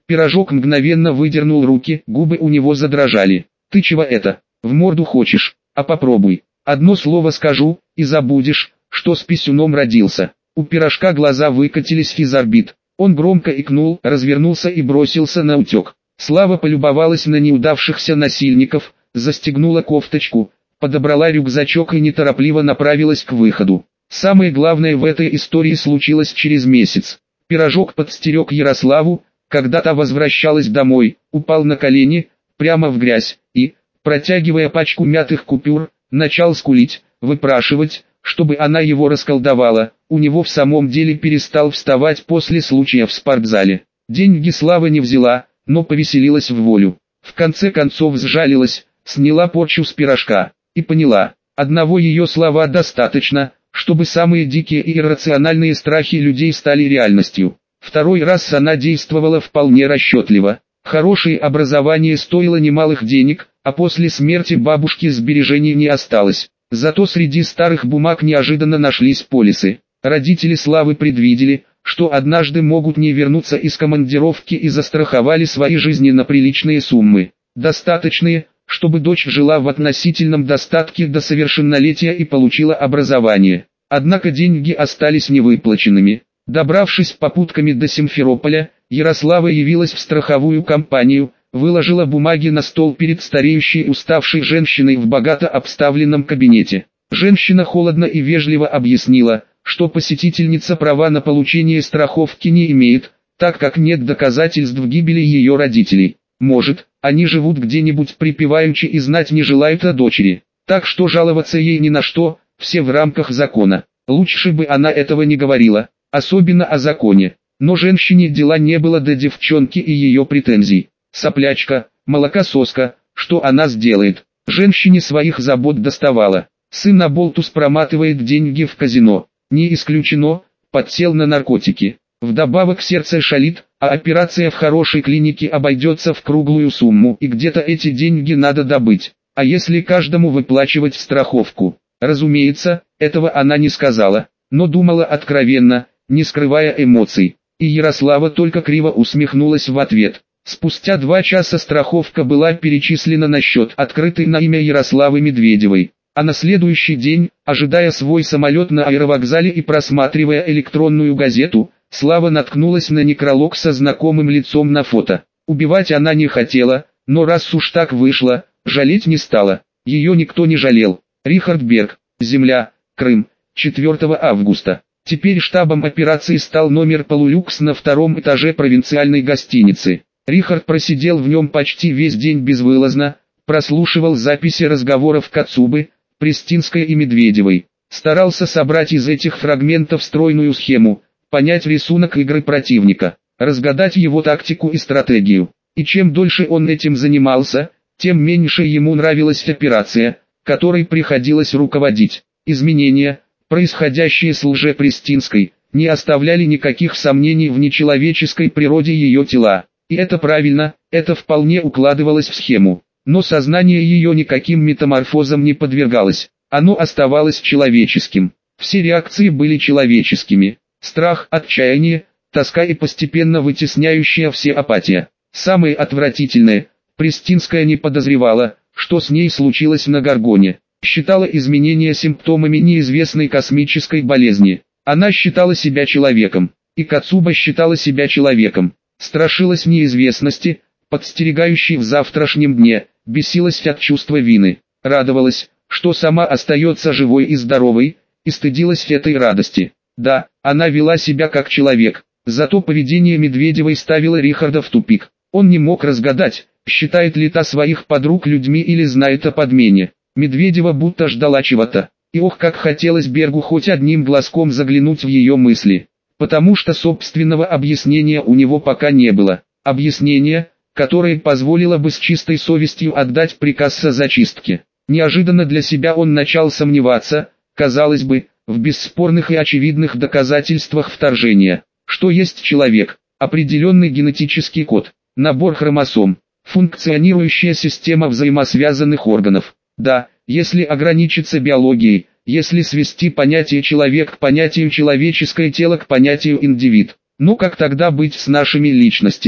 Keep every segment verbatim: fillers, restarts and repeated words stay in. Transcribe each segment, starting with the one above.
Пирожок мгновенно выдернул руки, губы у него задрожали. «Ты чего это? В морду хочешь? А попробуй. Одно слово скажу, и забудешь, что с писюном родился». У пирожка глаза выкатились из орбит. Он громко икнул, развернулся и бросился на утек. Слава полюбовалась на неудавшихся насильников, застегнула кофточку, подобрала рюкзачок и неторопливо направилась к выходу. Самое главное в этой истории случилось через месяц. Пирожок подстерег Ярославу, когда та возвращалась домой, упал на колени, прямо в грязь, и, протягивая пачку мятых купюр, начал скулить, выпрашивать, чтобы она его расколдовала. У него в самом деле перестал вставать после случая в спортзале. Деньги Слава не взяла, но повеселилась в волю. В конце концов сжалилась, сняла порчу с пирожка, и поняла, одного ее слова достаточно, чтобы самые дикие и иррациональные страхи людей стали реальностью. Второй раз она действовала вполне расчетливо. Хорошее образование стоило немалых денег, а после смерти бабушки сбережений не осталось. Зато среди старых бумаг неожиданно нашлись полисы. Родители Славы предвидели, что однажды могут не вернуться из командировки и застраховали свои жизни на приличные суммы. Достаточные, чтобы дочь жила в относительном достатке до совершеннолетия и получила образование. Однако деньги остались невыплаченными. Добравшись попутками до Симферополя, Ярослава явилась в страховую компанию, выложила бумаги на стол перед стареющей уставшей женщиной в богато обставленном кабинете. Женщина холодно и вежливо объяснила, что посетительница права на получение страховки не имеет, так как нет доказательств гибели ее родителей. Может, они живут где-нибудь припеваючи и знать не желают о дочери. Так что жаловаться ей ни на что, все в рамках закона. Лучше бы она этого не говорила, особенно о законе. Но женщине дела не было до девчонки и ее претензий. Соплячка, молокососка, что она сделает? Женщине своих забот доставала. Сын оболтус проматывает деньги в казино. Не исключено, подсел на наркотики. Вдобавок сердце шалит, а операция в хорошей клинике обойдется в круглую сумму, и где-то эти деньги надо добыть. А если каждому выплачивать страховку? Разумеется, этого она не сказала, но думала откровенно, не скрывая эмоций. И Ярослава только криво усмехнулась в ответ. Спустя два часа страховка была перечислена на счет, открытый на имя Ярославы Медведевой. А на следующий день, ожидая свой самолет на аэровокзале и просматривая электронную газету, Слава наткнулась на некролог со знакомым лицом на фото. Убивать она не хотела, но раз уж так вышло, жалеть не стала. Ее никто не жалел. Рихард Берг, земля, Крым, четвёртого августа. Теперь штабом операции стал номер полулюкс на втором этаже провинциальной гостиницы. Рихард просидел в нем почти весь день безвылазно, прослушивал записи разговоров Кацубы, Пристинской и Медведевой. Старался собрать из этих фрагментов стройную схему, понять рисунок игры противника, разгадать его тактику и стратегию. И чем дольше он этим занимался, тем меньше ему нравилась операция, которой приходилось руководить. Изменения, происходящие с лже-Пристинской, не оставляли никаких сомнений в нечеловеческой природе ее тела. И это правильно, это вполне укладывалось в схему. Но сознание ее никаким метаморфозам не подвергалось. Оно оставалось человеческим. Все реакции были человеческими. Страх, отчаяние, тоска и постепенно вытесняющая все апатия. Самое отвратительное, Пристинская не подозревала, что с ней случилось на Горгоне. Считала изменения симптомами неизвестной космической болезни. Она считала себя человеком. И Кацуба считала себя человеком. Страшилась неизвестности, подстерегающей в завтрашнем дне, бесилась от чувства вины. Радовалась, что сама остается живой и здоровой, и стыдилась этой радости. Да, она вела себя как человек, зато поведение Медведевой ставило Рихарда в тупик. Он не мог разгадать, считает ли та своих подруг людьми или знает о подмене. Медведева будто ждала чего-то, и ох, как хотелось Бергу хоть одним глазком заглянуть в ее мысли. Потому что собственного объяснения у него пока не было. Объяснение, которое позволило бы с чистой совестью отдать приказ о зачистке. Неожиданно для себя он начал сомневаться, казалось бы, в бесспорных и очевидных доказательствах вторжения. Что есть человек? Определенный генетический код, набор хромосом, функционирующая система взаимосвязанных органов. Да, если ограничиться биологией, если свести понятие «человек» к понятию «человеческое тело» к понятию «индивид». Но как тогда быть с нашими личностями?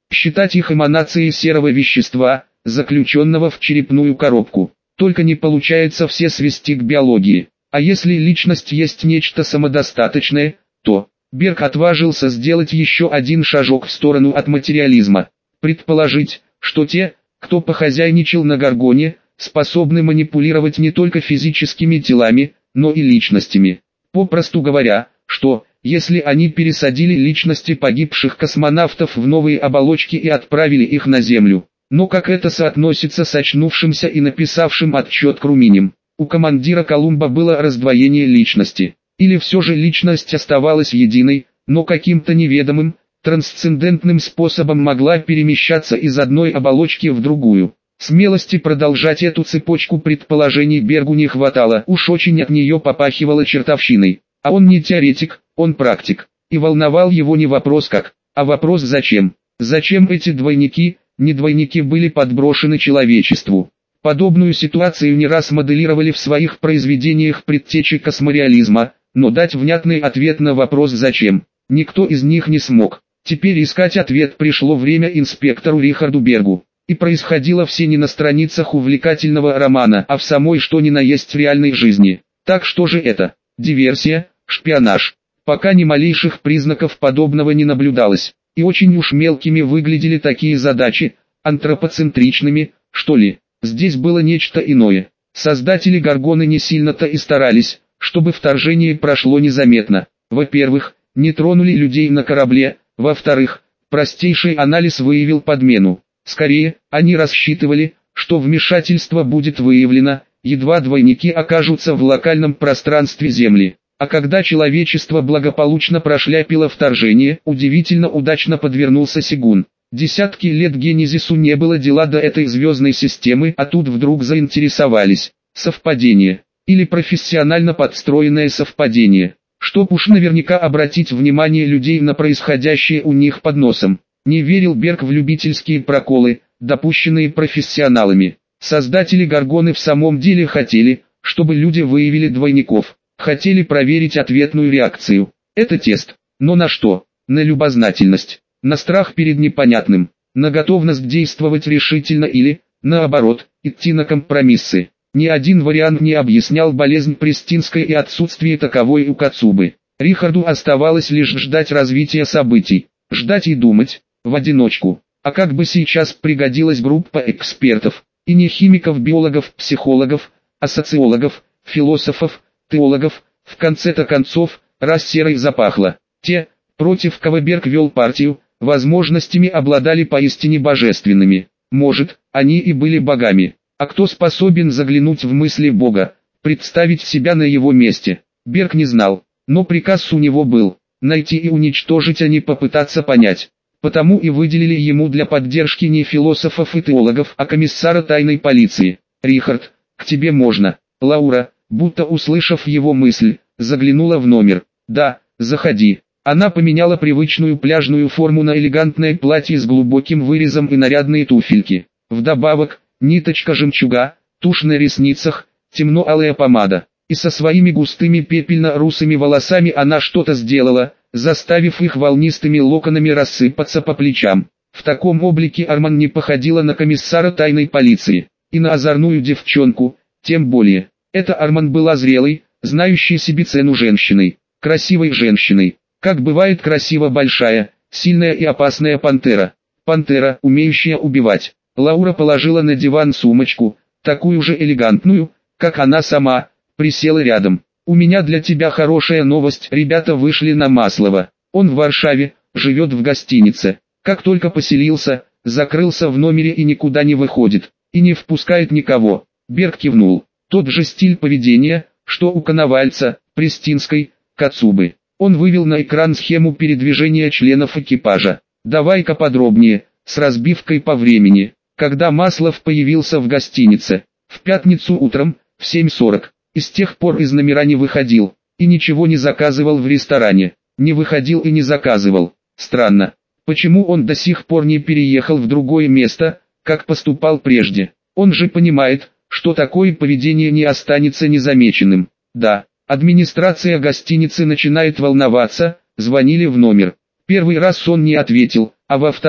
считать их эманацией серого вещества, заключенного в черепную коробку. Только не получается все свести к биологии. А если личность есть нечто самодостаточное, то Берг отважился сделать еще один шажок в сторону от материализма. Предположить, что те, кто похозяйничал на Гаргоне, способны манипулировать не только физическими телами, но и личностями. Попросту говоря, что, если они пересадили личности погибших космонавтов в новые оболочки и отправили их на Землю. Но как это соотносится с очнувшимся и написавшим отчет Круминем? У командира Колумба было раздвоение личности. Или все же личность оставалась единой, но каким-то неведомым, трансцендентным способом могла перемещаться из одной оболочки в другую. Смелости продолжать эту цепочку предположений Бергу не хватало, уж очень от нее попахивало чертовщиной. А он не теоретик, он практик. И волновал его не вопрос как, а вопрос зачем. Зачем эти двойники, не двойники были подброшены человечеству? Подобную ситуацию не раз моделировали в своих произведениях предтечи космореализма, но дать внятный ответ на вопрос зачем, никто из них не смог. Теперь искать ответ пришло время инспектору Рихарду Бергу. И происходило все не на страницах увлекательного романа, а в самой что ни на есть реальной жизни. Так что же это? Диверсия, шпионаж. Пока ни малейших признаков подобного не наблюдалось. И очень уж мелкими выглядели такие задачи, антропоцентричными, что ли. Здесь было нечто иное. Создатели Гаргоны не сильно-то и старались, чтобы вторжение прошло незаметно. Во-первых, не тронули людей на корабле, во-вторых, простейший анализ выявил подмену. Скорее, они рассчитывали, что вмешательство будет выявлено, едва двойники окажутся в локальном пространстве Земли. А когда человечество благополучно прошляпило вторжение, удивительно удачно подвернулся Сегун. Десятки лет Генезису не было дела до этой звездной системы, а тут вдруг заинтересовались. Совпадение. Или профессионально подстроенное совпадение. Чтоб уж наверняка обратить внимание людей на происходящее у них под носом. Не верил Берг в любительские проколы, допущенные профессионалами. Создатели Гаргоны в самом деле хотели, чтобы люди выявили двойников. Хотели проверить ответную реакцию. Это тест. Но на что? На любознательность. На страх перед непонятным. На готовность действовать решительно или, наоборот, идти на компромиссы. Ни один вариант не объяснял болезнь Пристинской и отсутствие таковой у Кацубы. Рихарду оставалось лишь ждать развития событий. Ждать и думать. В одиночку. А как бы сейчас пригодилась группа экспертов, и не химиков, биологов, психологов, а социологов, философов, теологов, в конце-то концов, раз серой запахло. Те, против кого Берг вел партию, возможностями обладали поистине божественными. Может, они и были богами. А кто способен заглянуть в мысли Бога, представить себя на его месте? Берг не знал, но приказ у него был – найти и уничтожить, а не попытаться понять. Потому и выделили ему для поддержки не философов и теологов, а комиссара тайной полиции. «Рихард, к тебе можно». Лаура, будто услышав его мысль, заглянула в номер. «Да, заходи». Она поменяла привычную пляжную форму на элегантное платье с глубоким вырезом и нарядные туфельки. Вдобавок, ниточка жемчуга, тушь на ресницах, темно-алая помада. И со своими густыми пепельно-русыми волосами она что-то сделала, заставив их волнистыми локонами рассыпаться по плечам. В таком облике Арман не походила на комиссара тайной полиции, и на озорную девчонку, тем более. Эта Арман была зрелой, знающей себе цену женщиной, красивой женщиной. Как бывает красиво большая, сильная и опасная пантера. Пантера, умеющая убивать. Лаура положила на диван сумочку, такую же элегантную, как она сама, присела рядом. «У меня для тебя хорошая новость, ребята вышли на Маслова. Он в Варшаве, живет в гостинице. Как только поселился, закрылся в номере и никуда не выходит, и не впускает никого». Берг кивнул. Тот же стиль поведения, что у Коновальца, Пристинской, Кацубы. Он вывел на экран схему передвижения членов экипажа. «Давай-ка подробнее, с разбивкой по времени». Когда Маслов появился в гостинице? В пятницу утром, в семь сорок. И с тех пор из номера не выходил, и ничего не заказывал в ресторане. Не выходил и не заказывал. Странно. Почему он до сих пор не переехал в другое место, как поступал прежде? Он же понимает, что такое поведение не останется незамеченным. Да, администрация гостиницы начинает волноваться, звонили в номер. Первый раз он не ответил, а во второй,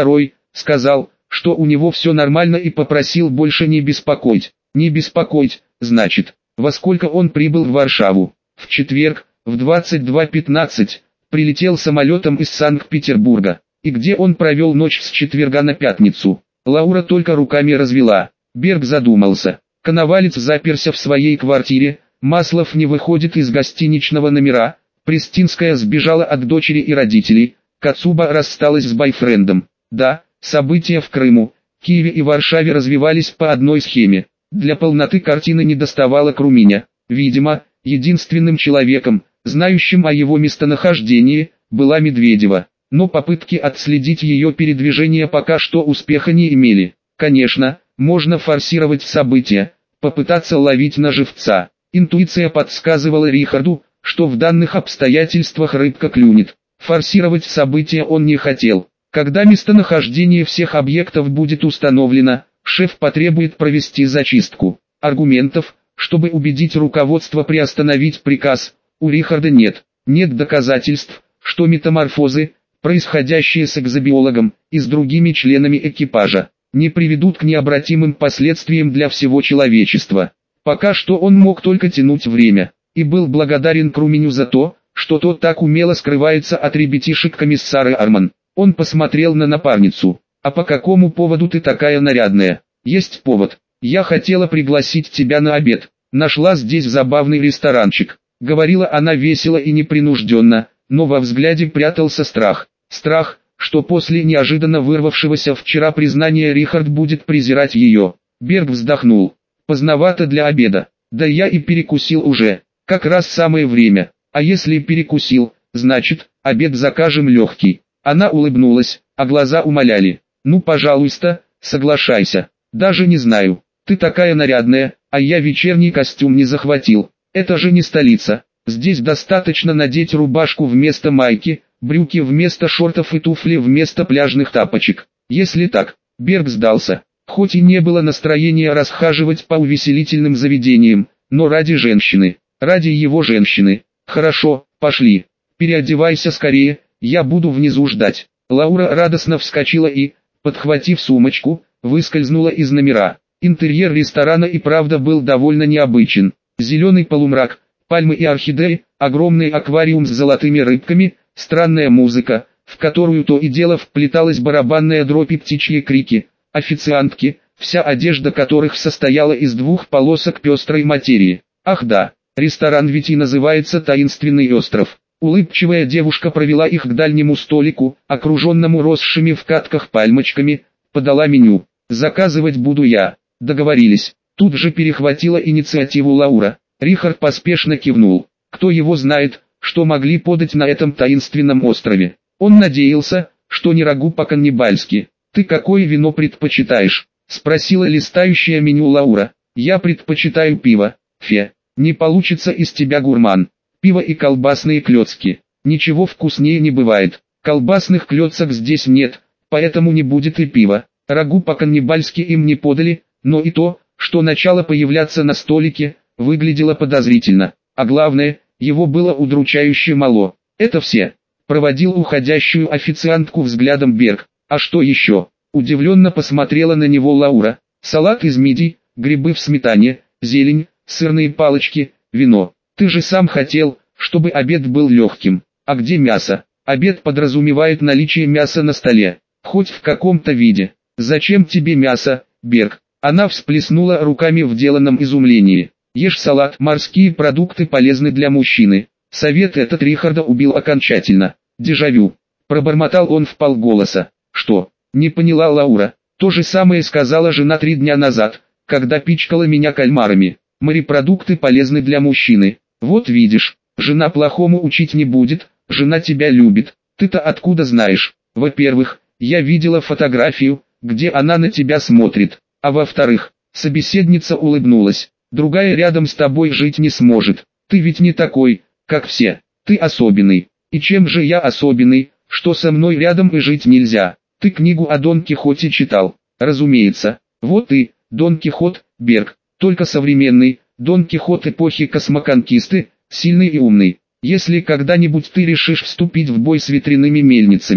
сказал, что у него все нормально и попросил больше не беспокоить. Не беспокоить, значит, во сколько он прибыл в Варшаву? В четверг, в двадцать два пятнадцать, прилетел самолетом из Санкт-Петербурга. И где он провел ночь с четверга на пятницу? Лаура только руками развела. Берг задумался. Коновалец заперся в своей квартире, Маслов не выходит из гостиничного номера, Пристинская сбежала от дочери и родителей, Кацуба рассталась с бойфрендом. Да, события в Крыму, Киеве и Варшаве развивались по одной схеме. Для полноты картины недоставало Круминя. Видимо, единственным человеком, знающим о его местонахождении, была Медведева. Но попытки отследить ее передвижение пока что успеха не имели. Конечно, можно форсировать события, попытаться ловить на живца. Интуиция подсказывала Рихарду, что в данных обстоятельствах рыбка клюнет. Форсировать события он не хотел. Когда местонахождение всех объектов будет установлено, шеф потребует провести зачистку. Аргументов, чтобы убедить руководство приостановить приказ, у Рихарда нет. Нет доказательств, что метаморфозы, происходящие с экзобиологом и с другими членами экипажа, не приведут к необратимым последствиям для всего человечества. Пока что он мог только тянуть время, и был благодарен Круминю за то, что тот так умело скрывается от ребятишек комиссара Арман. Он посмотрел на напарницу. «А по какому поводу ты такая нарядная?» «Есть повод. Я хотела пригласить тебя на обед. Нашла здесь забавный ресторанчик», — говорила она весело и непринужденно, но во взгляде прятался страх. Страх, что после неожиданно вырвавшегося вчера признания Рихард будет презирать ее. Берг вздохнул. «Поздновато для обеда. Да я и перекусил уже. Как раз самое время. А если перекусил, значит, обед закажем легкий». Она улыбнулась, а глаза умоляли. «Ну пожалуйста, соглашайся. Даже не знаю. Ты такая нарядная, а я вечерний костюм не захватил. Это же не столица. Здесь достаточно надеть рубашку вместо майки, брюки вместо шортов и туфли вместо пляжных тапочек. Если так». Берг сдался. Хоть и не было настроения расхаживать по увеселительным заведениям, но ради женщины, ради его женщины. «Хорошо, пошли. Переодевайся скорее, я буду внизу ждать». Лаура радостно вскочила и, подхватив сумочку, выскользнула из номера. Интерьер ресторана и правда был довольно необычен. Зеленый полумрак, пальмы и орхидеи, огромный аквариум с золотыми рыбками, странная музыка, в которую то и дело вплеталась барабанная дробь и птичьи крики, официантки, вся одежда которых состояла из двух полосок пестрой материи. Ах да, ресторан ведь и называется «Таинственный остров». Улыбчивая девушка провела их к дальнему столику, окруженному росшими в катках пальмочками, подала меню. «Заказывать буду я». Договорились. Тут же перехватила инициативу Лаура. Рихард поспешно кивнул. Кто его знает, что могли подать на этом таинственном острове. Он надеялся, что не рагу по-каннибальски. «Ты какое вино предпочитаешь?» — спросила листающая меню Лаура. «Я предпочитаю пиво, Фе. Не получится из тебя гурман. Пиво и колбасные клёцки. Ничего вкуснее не бывает. Колбасных клёцок здесь нет, поэтому не будет и пива. Рагу по-каннибальски им не подали, но и то, что начало появляться на столике, выглядело подозрительно. А главное, его было удручающе мало. Это все. Проводил уходящую официантку взглядом Берг. А что еще? Удивленно посмотрела на него Лаура. Салат из мидий, грибы в сметане, зелень, сырные палочки, вино. Ты же сам хотел, чтобы обед был легким. А где мясо? Обед подразумевает наличие мяса на столе, хоть в каком-то виде. Зачем тебе мясо, Берг? Она всплеснула руками в деланном изумлении. Ешь салат, морские продукты полезны для мужчины. Совет этот Рихарда убил окончательно. Дежавю. Пробормотал он вполголоса. Что? Не поняла Лаура. То же самое сказала жена три дня назад, когда пичкала меня кальмарами. Морепродукты полезны для мужчины. Вот видишь, жена плохому учить не будет, жена тебя любит. Ты-то откуда знаешь? Во-первых, я видела фотографию, где она на тебя смотрит. А во-вторых, собеседница улыбнулась. Другая рядом с тобой жить не сможет. Ты ведь не такой, как все. Ты особенный. И чем же я особенный, что со мной рядом и жить нельзя? Ты книгу о Дон Кихоте читал? Разумеется. Вот и, Дон Кихот, Берг. Только современный, Дон Кихот эпохи космоконкисты, сильный и умный. Если когда-нибудь ты решишь вступить в бой с ветряными мельницами,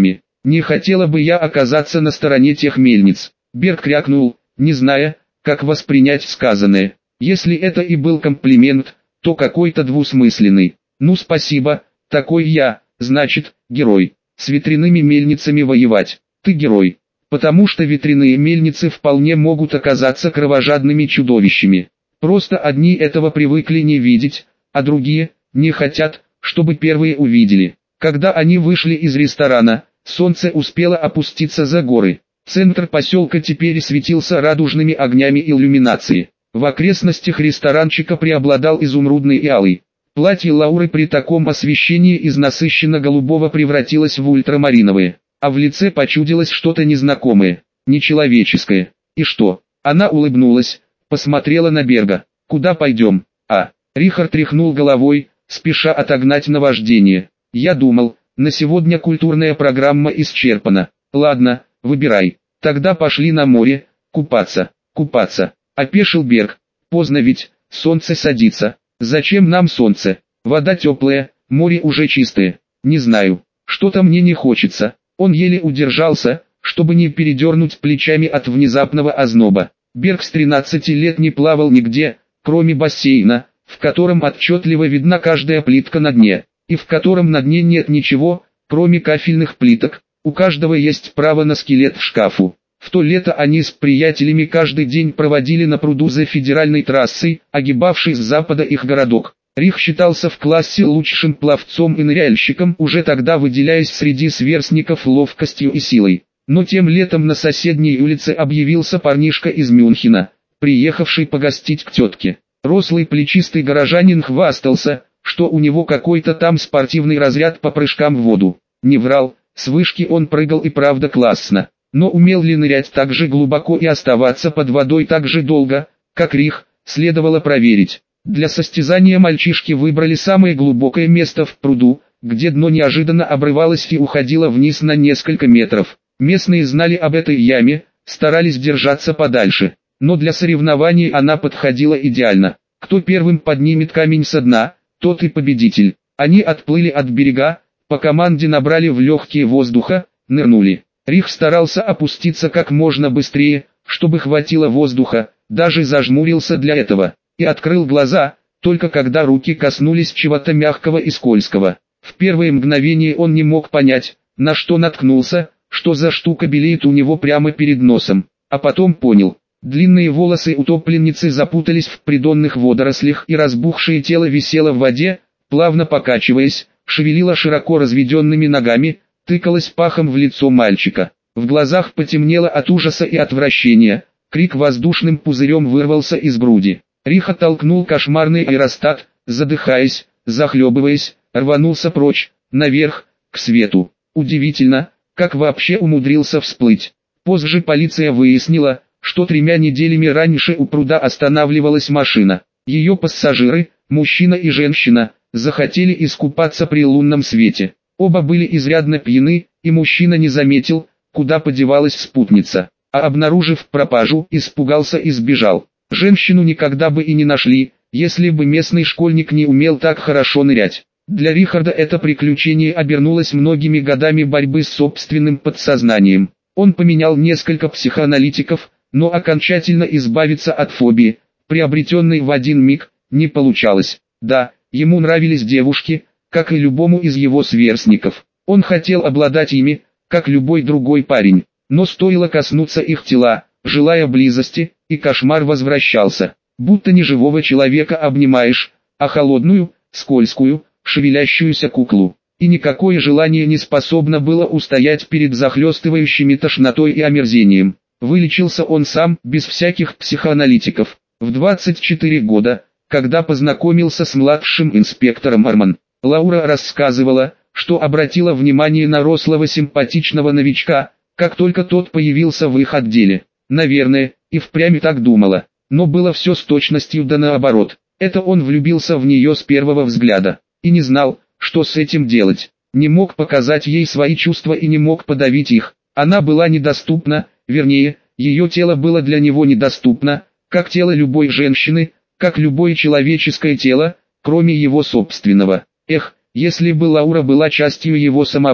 Не хотела бы я оказаться на стороне тех мельниц. Берг крякнул, не зная, как воспринять сказанное. Если это и был комплимент, то какой-то двусмысленный. Ну спасибо, такой я, значит, герой. С ветряными мельницами воевать. Ты герой. Потому что ветряные мельницы вполне могут оказаться кровожадными чудовищами. Просто одни этого привыкли не видеть, а другие не хотят, чтобы первые увидели. Когда они вышли из ресторана, солнце успело опуститься за горы. Центр поселка теперь светился радужными огнями иллюминации. В окрестностях ресторанчика преобладал изумрудный и алый. Платье Лауры при таком освещении из насыщенно-голубого превратилось в ультрамариновое, а в лице почудилось что-то незнакомое, нечеловеческое. И что? Она улыбнулась, посмотрела на Берга. «Куда пойдем?» «А». Рихард тряхнул головой, спеша отогнать наваждение. «Я думал, на сегодня культурная программа исчерпана. Ладно, выбирай. Тогда пошли на море, купаться». «Купаться», — опешил Берг. «Поздно ведь, солнце садится». «Зачем нам солнце? Вода теплая, море уже чистое». «Не знаю, что-то мне не хочется». Он еле удержался, чтобы не передернуть плечами от внезапного озноба. Берг с тринадцати лет не плавал нигде, кроме бассейна, в котором отчетливо видна каждая плитка на дне, и в котором на дне нет ничего, кроме кафельных плиток. У каждого есть право на скелет в шкафу. В то лето они с приятелями каждый день проводили на пруду за федеральной трассой, огибавшей с запада их городок. Рих считался в классе лучшим пловцом и ныряльщиком, уже тогда выделяясь среди сверстников ловкостью и силой. Но тем летом на соседней улице объявился парнишка из Мюнхена, приехавший погостить к тетке. Рослый плечистый горожанин хвастался, что у него какой-то там спортивный разряд по прыжкам в воду. Не врал, с вышки он прыгал и правда классно. Но умел ли нырять так же глубоко и оставаться под водой так же долго, как Рих, следовало проверить. Для состязания мальчишки выбрали самое глубокое место в пруду, где дно неожиданно обрывалось и уходило вниз на несколько метров. Местные знали об этой яме, старались держаться подальше, но для соревнований она подходила идеально. Кто первым поднимет камень со дна, тот и победитель. Они отплыли от берега, по команде набрали в легкие воздуха, нырнули. Рих старался опуститься как можно быстрее, чтобы хватило воздуха, даже зажмурился для этого, и открыл глаза, только когда руки коснулись чего-то мягкого и скользкого. В первые мгновения он не мог понять, на что наткнулся, что за штука белеет у него прямо перед носом, а потом понял. Длинные волосы утопленницы запутались в придонных водорослях, и разбухшее тело висело в воде, плавно покачиваясь, шевелило широко разведенными ногами, тыкалась пахом в лицо мальчика. В глазах потемнело от ужаса и отвращения, крик воздушным пузырем вырвался из груди. Рих оттолкнул кошмарный аэростат, задыхаясь, захлебываясь, рванулся прочь, наверх, к свету. Удивительно, как вообще умудрился всплыть. Позже полиция выяснила, что тремя неделями раньше у пруда останавливалась машина. Ее пассажиры, мужчина и женщина, захотели искупаться при лунном свете. Оба были изрядно пьяны, и мужчина не заметил, куда подевалась спутница, а обнаружив пропажу, испугался и сбежал. Женщину никогда бы и не нашли, если бы местный школьник не умел так хорошо нырять. Для Рихарда это приключение обернулось многими годами борьбы с собственным подсознанием. Он поменял несколько психоаналитиков, но окончательно избавиться от фобии, приобретенной в один миг, не получалось. Да, ему нравились девушки, как и любому из его сверстников. Он хотел обладать ими, как любой другой парень, но стоило коснуться их тела, желая близости, и кошмар возвращался. Будто не живого человека обнимаешь, а холодную, скользкую, шевелящуюся куклу. И никакое желание не способно было устоять перед захлестывающими тошнотой и омерзением. Вылечился он сам, без всяких психоаналитиков, в двадцать четыре года, когда познакомился с младшим инспектором Арман. Лаура рассказывала, что обратила внимание на рослого симпатичного новичка, как только тот появился в их отделе. Наверное, и впрямь так думала, но было все с точностью да наоборот. Это он влюбился в нее с первого взгляда, и не знал, что с этим делать. Не мог показать ей свои чувства и не мог подавить их. Она была недоступна, вернее, ее тело было для него недоступно, как тело любой женщины, как любое человеческое тело, кроме его собственного. Эх, если бы Лаура была частью его самого.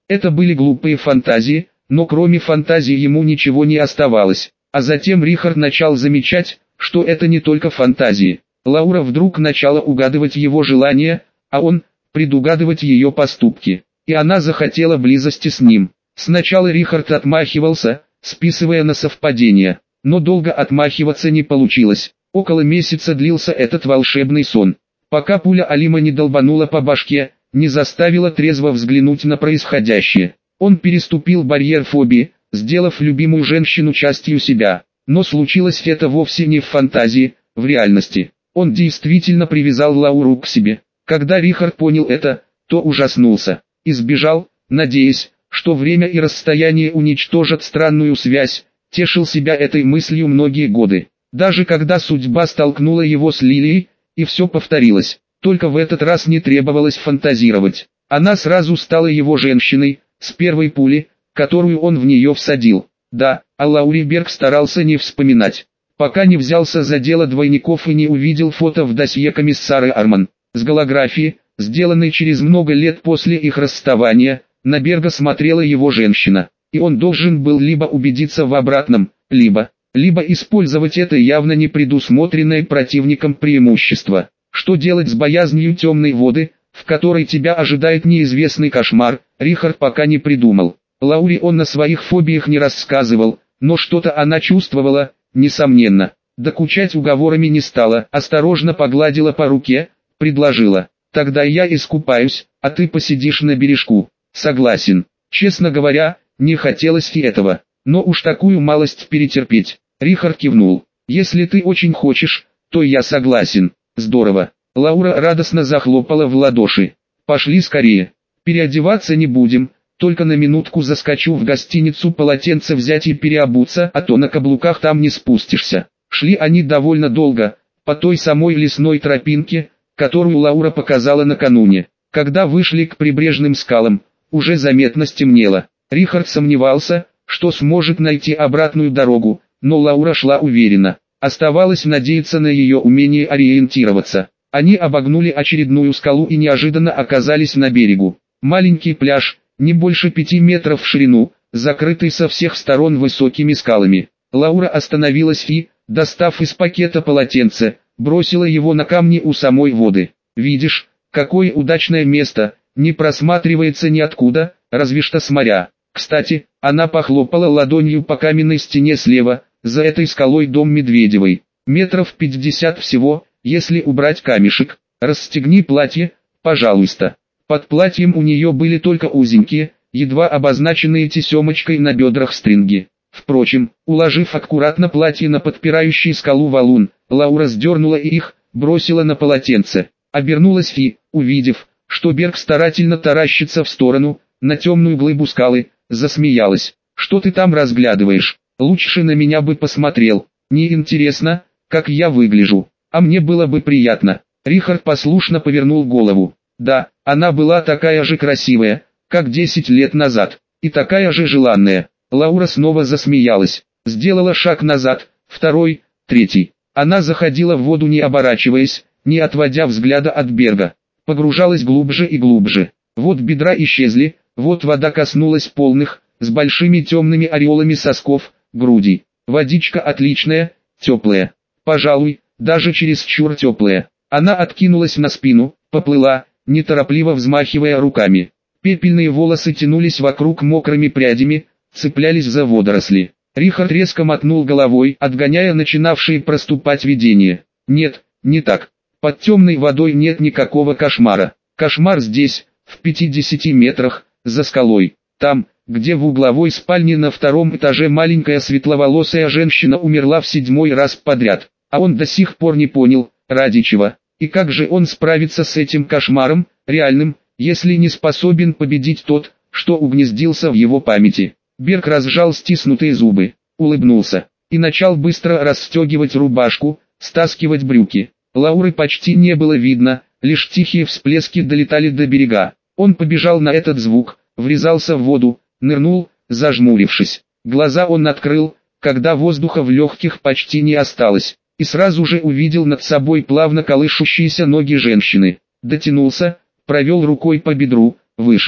Это были глупые фантазии, но кроме фантазии ему ничего не оставалось. А затем Рихард начал замечать, что это не только фантазии. Лаура вдруг начала угадывать его желания, а он – предугадывать ее поступки. И она захотела близости с ним. Сначала Рихард отмахивался, списывая на совпадение, но долго отмахиваться не получилось. Около месяца длился этот волшебный сон, пока пуля Алима не долбанула по башке, не заставила трезво взглянуть на происходящее. Он переступил барьер фобии, сделав любимую женщину частью себя. Но случилось это вовсе не в фантазии, в реальности. Он действительно привязал Лауру к себе. Когда Рихард понял это, то ужаснулся и сбежал, надеясь, что время и расстояние уничтожат странную связь, тешил себя этой мыслью многие годы. Даже когда судьба столкнула его с Лилией, и все повторилось, только в этот раз не требовалось фантазировать. Она сразу стала его женщиной, с первой пули, которую он в нее всадил. Да, а Лауре Берг старался не вспоминать, пока не взялся за дело двойников и не увидел фото в досье комиссара Арман. С голографии, сделанной через много лет после их расставания, на Берга смотрела его женщина, и он должен был либо убедиться в обратном, либо, либо использовать это явно не предусмотренное противником преимущество. Что делать с боязнью темной воды, в которой тебя ожидает неизвестный кошмар, Рихард пока не придумал. Лауре он о своих фобиях не рассказывал, но что-то она чувствовала, несомненно. Докучать уговорами не стала, осторожно погладила по руке, предложила: «Тогда я искупаюсь, а ты посидишь на бережку». Согласен. Честно говоря, не хотелось и этого, но уж такую малость перетерпеть. Рихард кивнул. «Если ты очень хочешь, то я согласен». «Здорово». Лаура радостно захлопала в ладоши. «Пошли скорее. Переодеваться не будем, только на минутку заскочу в гостиницу полотенце взять и переобуться, а то на каблуках там не спустишься». Шли они довольно долго, по той самой лесной тропинке, которую Лаура показала накануне. Когда вышли к прибрежным скалам, уже заметно стемнело. Рихард сомневался, что сможет найти обратную дорогу, но Лаура шла уверенно. Оставалось надеяться на ее умение ориентироваться. Они обогнули очередную скалу и неожиданно оказались на берегу. Маленький пляж, не больше пяти метров в ширину, закрытый со всех сторон высокими скалами. Лаура остановилась и, достав из пакета полотенце, бросила его на камни у самой воды. «Видишь, какое удачное место, не просматривается ниоткуда, разве что с моря». Кстати, она похлопала ладонью по каменной стене слева, за этой скалой дом Медведевой. Метров пятьдесят всего, если убрать камешек. Расстегни платье, пожалуйста. Под платьем у нее были только узенькие, едва обозначенные тесемочкой на бедрах стринги. Впрочем, уложив аккуратно платье на подпирающий скалу валун, Лаура сдернула их, бросила на полотенце. Обернулась и, увидев, что Берг старательно таращится в сторону, на темную глыбу скалы, засмеялась. «Что ты там разглядываешь? Лучше на меня бы посмотрел. Не интересно, как я выгляжу. А мне было бы приятно». Рихард послушно повернул голову. Да, она была такая же красивая, как десять лет назад, и такая же желанная. Лаура снова засмеялась, сделала шаг назад, второй, третий. Она заходила в воду не оборачиваясь, не отводя взгляда от Берга. Погружалась глубже и глубже. Вот бедра исчезли, вот вода коснулась полных, с большими темными ореолами сосков, груди. Водичка отличная, теплая. Пожалуй, даже чересчур теплая. Она откинулась на спину, поплыла, неторопливо взмахивая руками. Пепельные волосы тянулись вокруг мокрыми прядями, цеплялись за водоросли. Рихард резко мотнул головой, отгоняя начинавшие проступать видения. Нет, не так. Под темной водой нет никакого кошмара. Кошмар здесь, в пятидесяти метрах, за скалой. Там, где в угловой спальне на втором этаже маленькая светловолосая женщина умерла в седьмой раз подряд. А он до сих пор не понял, ради чего. И как же он справится с этим кошмаром, реальным, если не способен победить тот, что угнездился в его памяти. Берг разжал стиснутые зубы, улыбнулся, и начал быстро расстегивать рубашку, стаскивать брюки. Лауры почти не было видно, лишь тихие всплески долетали до берега. Он побежал на этот звук, врезался в воду, нырнул, зажмурившись. Глаза он открыл, когда воздуха в легких почти не осталось, и сразу же увидел над собой плавно колышущиеся ноги женщины. Дотянулся, провел рукой по бедру, выше.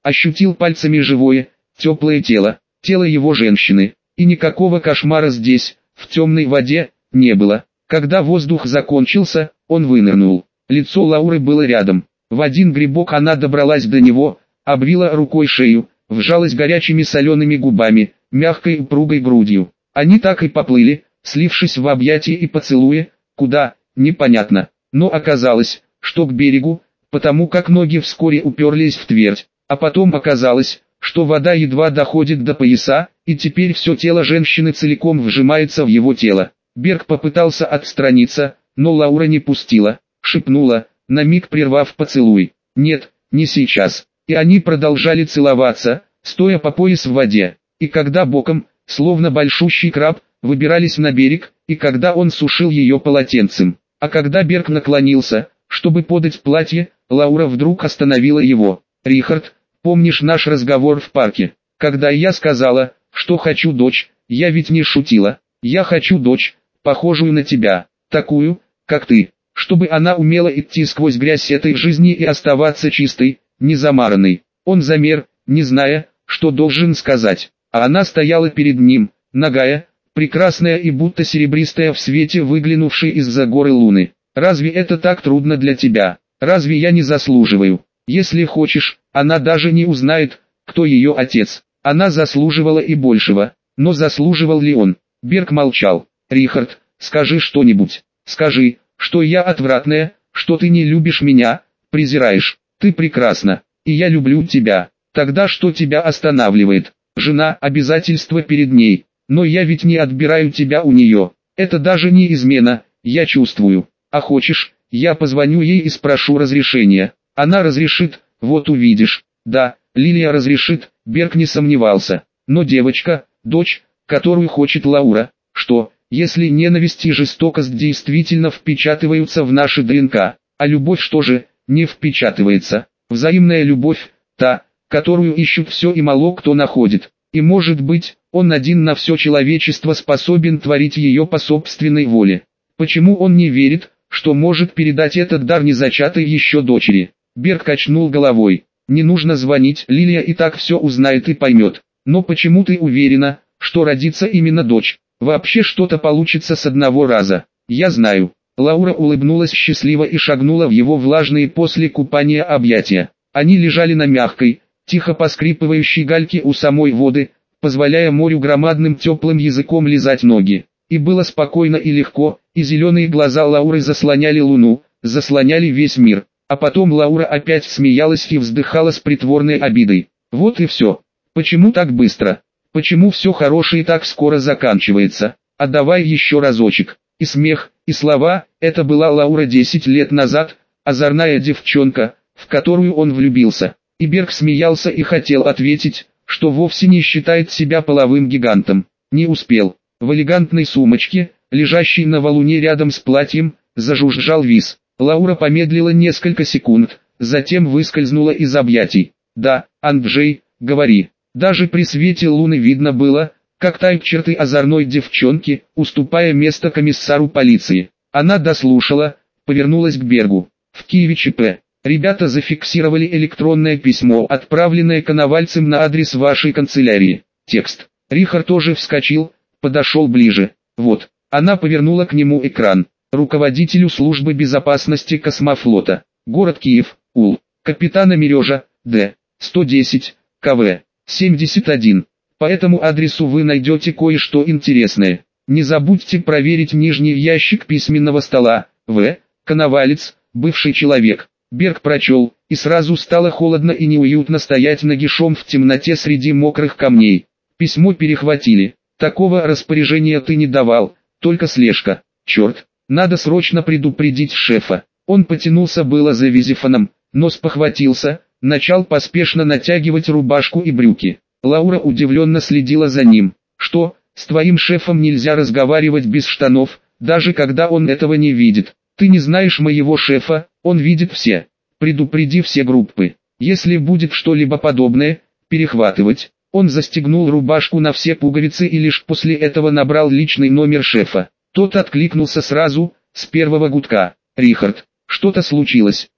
ощутил пальцами живое, теплое тело, тело его женщины, и никакого кошмара здесь, в темной воде, не было. Когда воздух закончился, он вынырнул. Лицо Лауры было рядом. В один грибок она добралась до него, обвила рукой шею, вжалась горячими солеными губами, мягкой упругой грудью. Они так и поплыли, слившись в объятия и поцелуе, куда, непонятно, но оказалось, что к берегу, потому как ноги вскоре уперлись в твердь, а потом оказалось, что вода едва доходит до пояса, и теперь все тело женщины целиком вжимается в его тело. Берг попытался отстраниться, но Лаура не пустила, шепнула, на миг прервав поцелуй: «Нет, не сейчас». И они продолжали целоваться, стоя по пояс в воде. И когда боком, словно большущий краб, выбирались на берег, и когда он сушил ее полотенцем. А когда Берг наклонился, чтобы подать платье, Лаура вдруг остановила его. «Рихард, помнишь наш разговор в парке? Когда я сказала, что хочу дочь, я ведь не шутила. Я хочу дочь, похожую на тебя, такую, как ты, чтобы она умела идти сквозь грязь этой жизни и оставаться чистой, незамаранной». Он замер, не зная, что должен сказать, а она стояла перед ним, нагая, прекрасная и будто серебристая в свете выглянувшей из-за горы луны. «Разве это так трудно для тебя? Разве я не заслуживаю? Если хочешь, она даже не узнает, кто ее отец». Она заслуживала и большего, но заслуживал ли он? Берг молчал. «Рихард, скажи что-нибудь. Скажи, что я отвратная, что ты не любишь меня, презираешь. Ты прекрасна, и я люблю тебя. Тогда что тебя останавливает? Жена, обязательства перед ней. Но я ведь не отбираю тебя у нее. Это даже не измена, я чувствую. А хочешь, я позвоню ей и спрошу разрешения. Она разрешит, вот увидишь». Да, Лилия разрешит, Берг не сомневался. Но девочка, дочь, которую хочет Лаура, что, если ненависть и жестокость действительно впечатываются в наши ДНК, а любовь что же, не впечатывается? Взаимная любовь, та, которую ищут все и мало кто находит. И может быть, он один на все человечество способен творить ее по собственной воле. Почему он не верит, что может передать этот дар незачатой еще дочери? Берг качнул головой. «Не нужно звонить, Лилия и так все узнает и поймет. Но почему ты уверена, что родится именно дочь? Вообще что-то получится с одного раза. Я знаю». Лаура улыбнулась счастливо и шагнула в его влажные после купания объятия. Они лежали на мягкой, тихо поскрипывающей гальке у самой воды, позволяя морю громадным теплым языком лизать ноги. И было спокойно и легко, и зеленые глаза Лауры заслоняли луну, заслоняли весь мир. А потом Лаура опять смеялась и вздыхала с притворной обидой. Вот и все. Почему так быстро? Почему все хорошее так скоро заканчивается? А давай еще разочек. И смех, и слова. Это была Лаура десять лет назад, озорная девчонка, в которую он влюбился. И Берг смеялся и хотел ответить, что вовсе не считает себя половым гигантом. Не успел. В элегантной сумочке, лежащей на валуне рядом с платьем, зажужжал виз. Лаура помедлила несколько секунд, затем выскользнула из объятий. «Да, Анджей, говори». Даже при свете луны видно было, как тают черты озорной девчонки, уступая место комиссару полиции. Она дослушала, повернулась к Бергу. «В Киеве ЧП. Ребята зафиксировали электронное письмо, отправленное Коновальцем на адрес вашей канцелярии. Текст». Рихард тоже вскочил, подошел ближе. «Вот». Она повернула к нему экран. Руководителю службы безопасности космофлота. Город Киев, Ул. Капитана Мережа, Д. сто десять, КВ. семьдесят один. По этому адресу вы найдете кое-что интересное. Не забудьте проверить нижний ящик письменного стола. В. Коновалец, бывший человек. Берг прочел, и сразу стало холодно и неуютно стоять нагишом в темноте среди мокрых камней. Письмо перехватили. Такого распоряжения ты не давал, только слежка. Черт. Надо срочно предупредить шефа. Он потянулся было за визифоном, но спохватился, начал поспешно натягивать рубашку и брюки. Лаура удивленно следила за ним. «Что, с твоим шефом нельзя разговаривать без штанов, даже когда он этого не видит? Ты не знаешь моего шефа, он видит все. Предупреди все группы. Если будет что-либо подобное, перехватывать». Он застегнул рубашку на все пуговицы и лишь после этого набрал личный номер шефа. Тот откликнулся сразу, с первого гудка. «Рихард, что-то случилось?»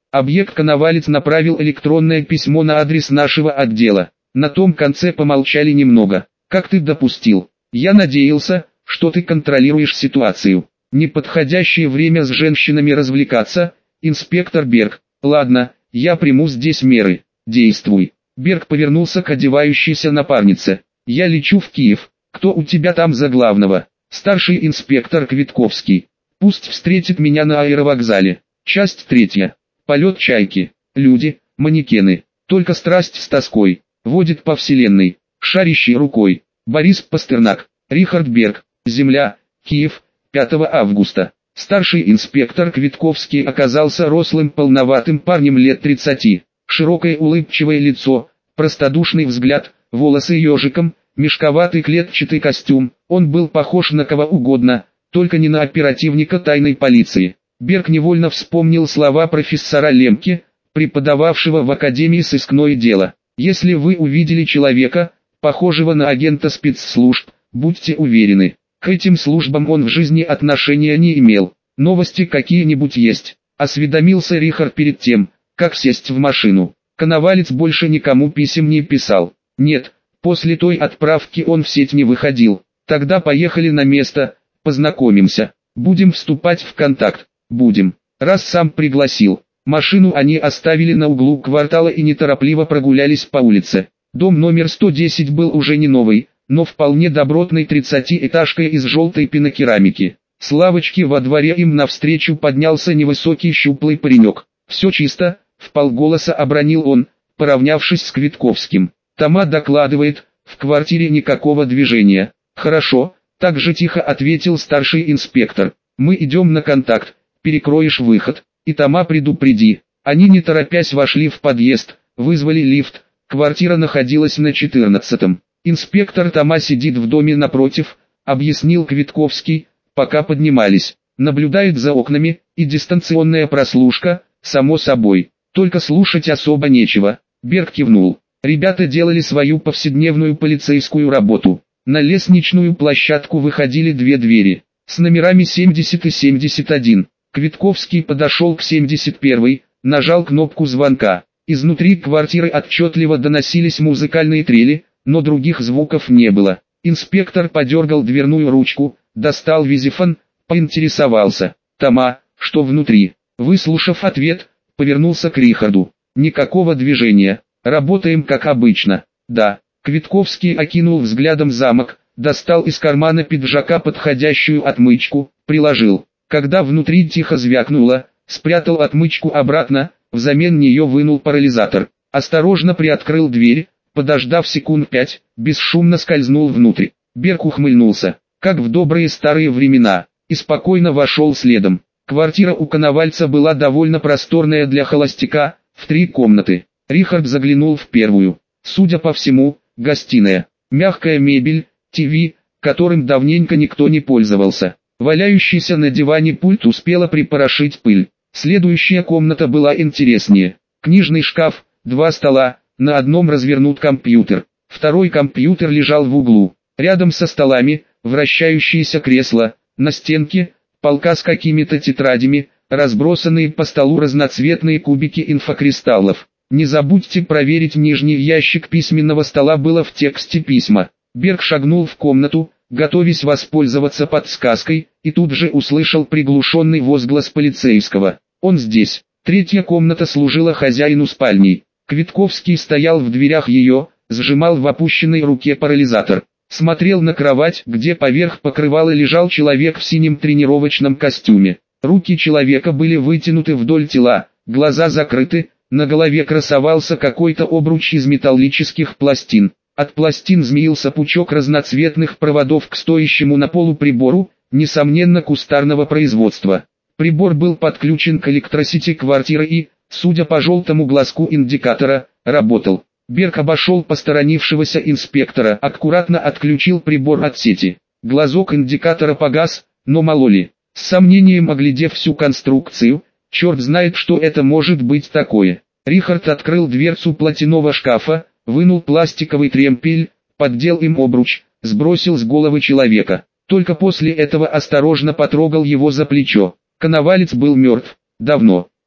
Объект Коновалец направил электронное письмо на адрес нашего отдела. На том конце помолчали немного. Как ты допустил? Я надеялся, что ты контролируешь ситуацию. Неподходящее время с женщинами развлекаться, инспектор Берг. Ладно, я приму здесь меры. Действуй. Берг повернулся к одевающейся напарнице. Я лечу в Киев. Кто у тебя там за главного? Старший инспектор Квитковский. Пусть встретит меня на аэровокзале. Часть третья. Полет чайки. Люди, манекены. Только страсть с тоской. Водит по вселенной. Шарящей рукой. Борис Пастернак. Рихард Берг. Земля. Киев. пятого августа. Старший инспектор Квитковский оказался рослым полноватым парнем лет тридцати. Широкое улыбчивое лицо, простодушный взгляд, волосы ежиком, мешковатый клетчатый костюм. Он был похож на кого угодно, только не на оперативника тайной полиции. Берг невольно вспомнил слова профессора Лемке, преподававшего в Академии сыскное дело. Если вы увидели человека, похожего на агента спецслужб, будьте уверены, к этим службам он в жизни отношения не имел. Новости какие-нибудь есть? Осведомился Рихард перед тем, как сесть в машину. Коновалец больше никому писем не писал. Нет, после той отправки он в сеть не выходил. Тогда поехали на место, познакомимся. Будем вступать в контакт. Будем. Раз сам пригласил. Машину они оставили на углу квартала и неторопливо прогулялись по улице. Дом номер сто десять был уже не новый, но вполне добротной тридцатиэтажкой из желтой пенокерамики. С лавочки во дворе им навстречу поднялся невысокий щуплый паренек. «Все чисто», — вполголоса обронил он, поравнявшись с Квитковским. «Тома докладывает, в квартире никакого движения». «Хорошо», — так же тихо ответил старший инспектор. «Мы идем на контакт, перекроешь выход, и Тома предупреди». Они не торопясь вошли в подъезд, вызвали лифт, квартира находилась на четырнадцатом. «Инспектор Тома сидит в доме напротив», — объяснил Квитковский, пока поднимались. «Наблюдает за окнами, и дистанционная прослушка, само собой. Только слушать особо нечего». Берг кивнул. Ребята делали свою повседневную полицейскую работу. На лестничную площадку выходили две двери, с номерами семьдесят и семьдесят один. Квитковский подошел к семьдесят первой, нажал кнопку звонка. Изнутри квартиры отчетливо доносились музыкальные трели, но других звуков не было. Инспектор подергал дверную ручку, достал визифон, поинтересовался. «Тома, что внутри?» Выслушав ответ, повернулся к Рихарду. «Никакого движения. Работаем как обычно». «Да». Квитковский окинул взглядом замок, достал из кармана пиджака подходящую отмычку, приложил. Когда внутри тихо звякнуло, спрятал отмычку обратно, взамен нее вынул парализатор. Осторожно приоткрыл дверь, подождав секунд пять, бесшумно скользнул внутрь. Берг ухмыльнулся, как в добрые старые времена, и спокойно вошел следом. Квартира у Коновальца была довольно просторная для холостяка, в три комнаты. Рихард заглянул в первую. Судя по всему, гостиная. Мягкая мебель, ТВ, которым давненько никто не пользовался. Валяющийся на диване пульт успела припорошить пыль. Следующая комната была интереснее. Книжный шкаф, два стола, на одном развернут компьютер. Второй компьютер лежал в углу. Рядом со столами, вращающиеся кресла, на стенке, полка с какими-то тетрадями, разбросанные по столу разноцветные кубики инфокристаллов. Не забудьте проверить нижний ящик письменного стола, было в тексте письма. Берг шагнул в комнату, готовясь воспользоваться подсказкой, и тут же услышал приглушенный возглас полицейского. «Он здесь». Третья комната служила хозяину спальней. Квитковский стоял в дверях ее, сжимал в опущенной руке парализатор. Смотрел на кровать, где поверх покрывала лежал человек в синем тренировочном костюме. Руки человека были вытянуты вдоль тела, глаза закрыты, на голове красовался какой-то обруч из металлических пластин. От пластин змеился пучок разноцветных проводов к стоящему на полу прибору, несомненно кустарного производства. Прибор был подключен к электросети квартиры и, судя по желтому глазку индикатора, работал. Берг обошел посторонившегося инспектора, аккуратно отключил прибор от сети. Глазок индикатора погас, но мало ли. С сомнением оглядев всю конструкцию, черт знает, что это может быть такое. Рихард открыл дверцу платяного шкафа, вынул пластиковый тремпель, поддел им обруч, сбросил с головы человека. Только после этого осторожно потрогал его за плечо. Коновалец был мертв. Давно.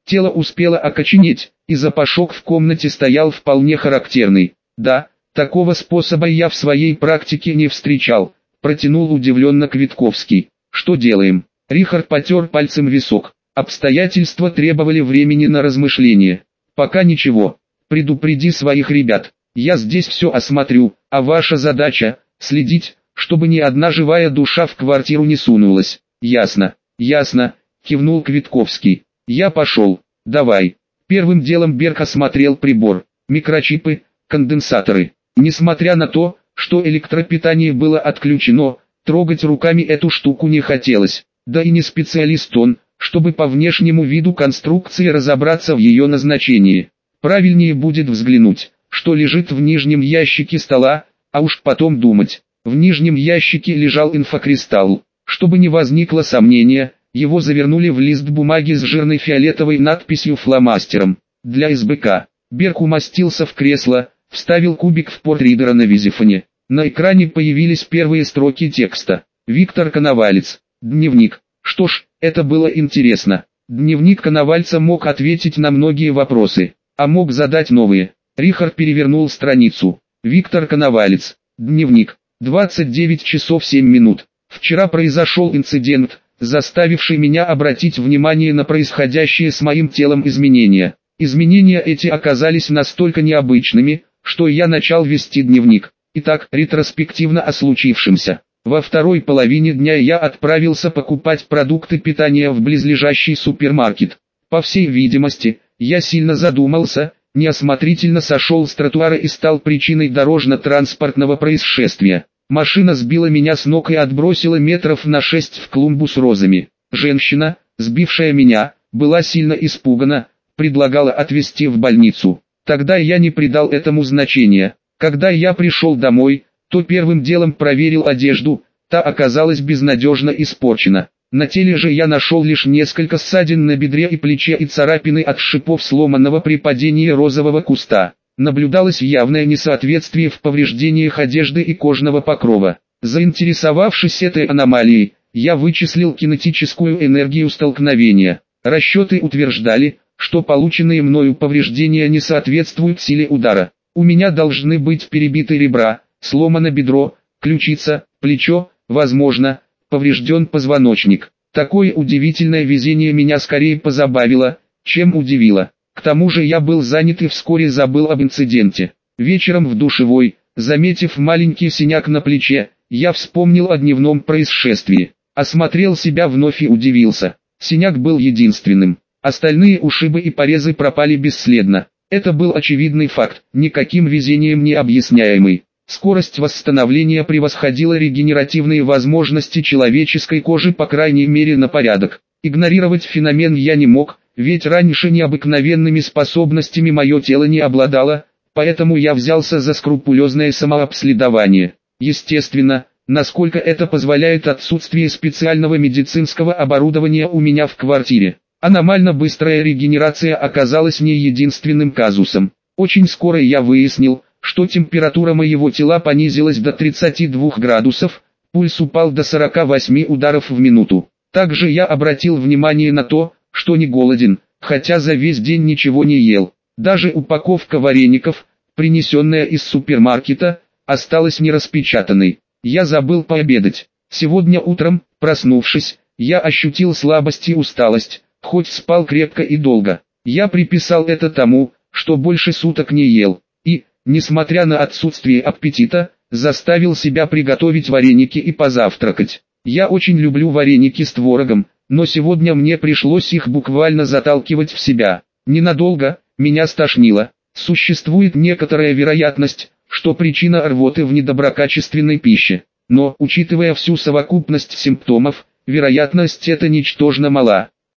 Тело успело окоченеть, и запашок в комнате стоял вполне характерный. Да, такого способа я в своей практике не встречал, протянул удивленно Квитковский. Что делаем? Рихард потер пальцем висок. Обстоятельства требовали времени на размышление. Пока ничего. Предупреди своих ребят. Я здесь все осмотрю, а ваша задача – следить, чтобы ни одна живая душа в квартиру не сунулась. Ясно, ясно, кивнул Квитковский. Я пошел. Давай. Первым делом Берг осмотрел прибор. Микрочипы, конденсаторы. Несмотря на то, что электропитание было отключено, трогать руками эту штуку не хотелось. Да и не специалист он, чтобы по внешнему виду конструкции разобраться в ее назначении. Правильнее будет взглянуть, что лежит в нижнем ящике стола, а уж потом думать. В нижнем ящике лежал инфокристалл. Чтобы не возникло сомнения, его завернули в лист бумаги с жирной фиолетовой надписью фломастером. Для СБК. Берг умостился в кресло, вставил кубик в порт ридера на визифоне. На экране появились первые строки текста. Виктор Коновалец. Дневник. Что ж, это было интересно. Дневник Коновальца мог ответить на многие вопросы, а мог задать новые. Рихард перевернул страницу. Виктор Коновалец. Дневник. двадцать девять часов семь минут. Вчера произошел инцидент, заставивший меня обратить внимание на происходящие с моим телом изменения. Изменения эти оказались настолько необычными, что я начал вести дневник. Итак, ретроспективно о случившемся. Во второй половине дня я отправился покупать продукты питания в близлежащий супермаркет. По всей видимости, я сильно задумался, неосмотрительно сошел с тротуара и стал причиной дорожно-транспортного происшествия. Машина сбила меня с ног и отбросила метров на шесть в клумбу с розами. Женщина, сбившая меня, была сильно испугана, предлагала отвезти в больницу. Тогда я не придал этому значения. Когда я пришел домой, то первым делом проверил одежду, та оказалась безнадежно испорчена. На теле же я нашел лишь несколько ссадин на бедре и плече и царапины от шипов сломанного при падении розового куста. Наблюдалось явное несоответствие в повреждениях одежды и кожного покрова. Заинтересовавшись этой аномалией, я вычислил кинетическую энергию столкновения. Расчеты утверждали, что полученные мною повреждения не соответствуют силе удара. У меня должны быть перебиты ребра, сломано бедро, ключица, плечо, возможно, поврежден позвоночник. Такое удивительное везение меня скорее позабавило, чем удивило. К тому же я был занят и вскоре забыл об инциденте. Вечером в душевой, заметив маленький синяк на плече, я вспомнил о дневном происшествии. Осмотрел себя вновь и удивился. Синяк был единственным. Остальные ушибы и порезы пропали бесследно. Это был очевидный факт, никаким везением не объясняемый. Скорость восстановления превосходила регенеративные возможности человеческой кожи по крайней мере на порядок. Игнорировать феномен я не мог, ведь раньше необыкновенными способностями мое тело не обладало, поэтому я взялся за скрупулезное самообследование. Естественно, насколько это позволяет отсутствие специального медицинского оборудования у меня в квартире. Аномально быстрая регенерация оказалась не единственным казусом. Очень скоро я выяснил, что температура моего тела понизилась до тридцати двух градусов, пульс упал до сорока восьми ударов в минуту. Также я обратил внимание на то, что не голоден, хотя за весь день ничего не ел. Даже упаковка вареников, принесенная из супермаркета, осталась нераспечатанной. Я забыл пообедать. Сегодня утром, проснувшись, я ощутил слабость и усталость, хоть спал крепко и долго. Я приписал это тому, что больше суток не ел, и, несмотря на отсутствие аппетита, заставил себя приготовить вареники и позавтракать. Я очень люблю вареники с творогом, но сегодня мне пришлось их буквально заталкивать в себя. Ненадолго, меня стошнило. Существует некоторая вероятность, что причина рвоты в недоброкачественной пище. Но, учитывая всю совокупность симптомов, вероятность эта ничтожно мала.